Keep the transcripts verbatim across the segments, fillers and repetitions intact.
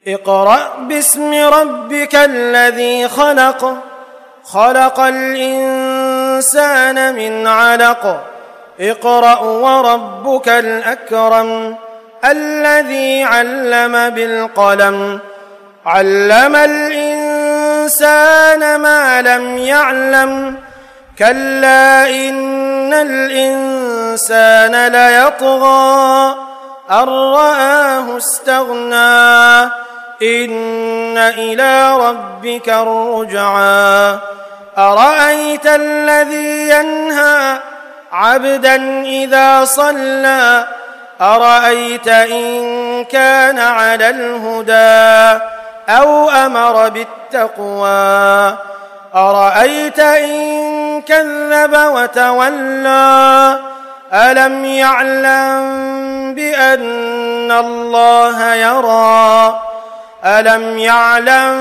اقرأ باسم ربك الذي خلق خلق الإنسان من علق اقرأ وربك الأكرم الذي علم بالقلم علم الإنسان ما لم يعلم كلا إن الإنسان ليطغى أن رآه استغنى إن إلى ربك الرجعى أرأيت الذي ينهى عبدا إذا صلى أرأيت إن كان على الهدى أو أمر بالتقوى أرأيت إن كذب وتولى ألم يعلم بأن الله يرى ألم يعلم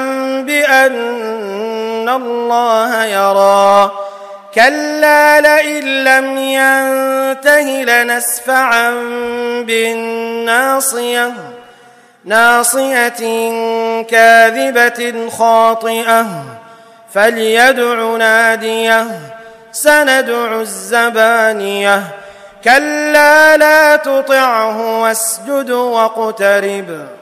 بأن الله يرى كلا لئن لم ينته لنسفعا بالناصية ناصية كاذبة خاطئة فليدع ناديه سندع الزبانية كلا لا تطعه واسجد واقترب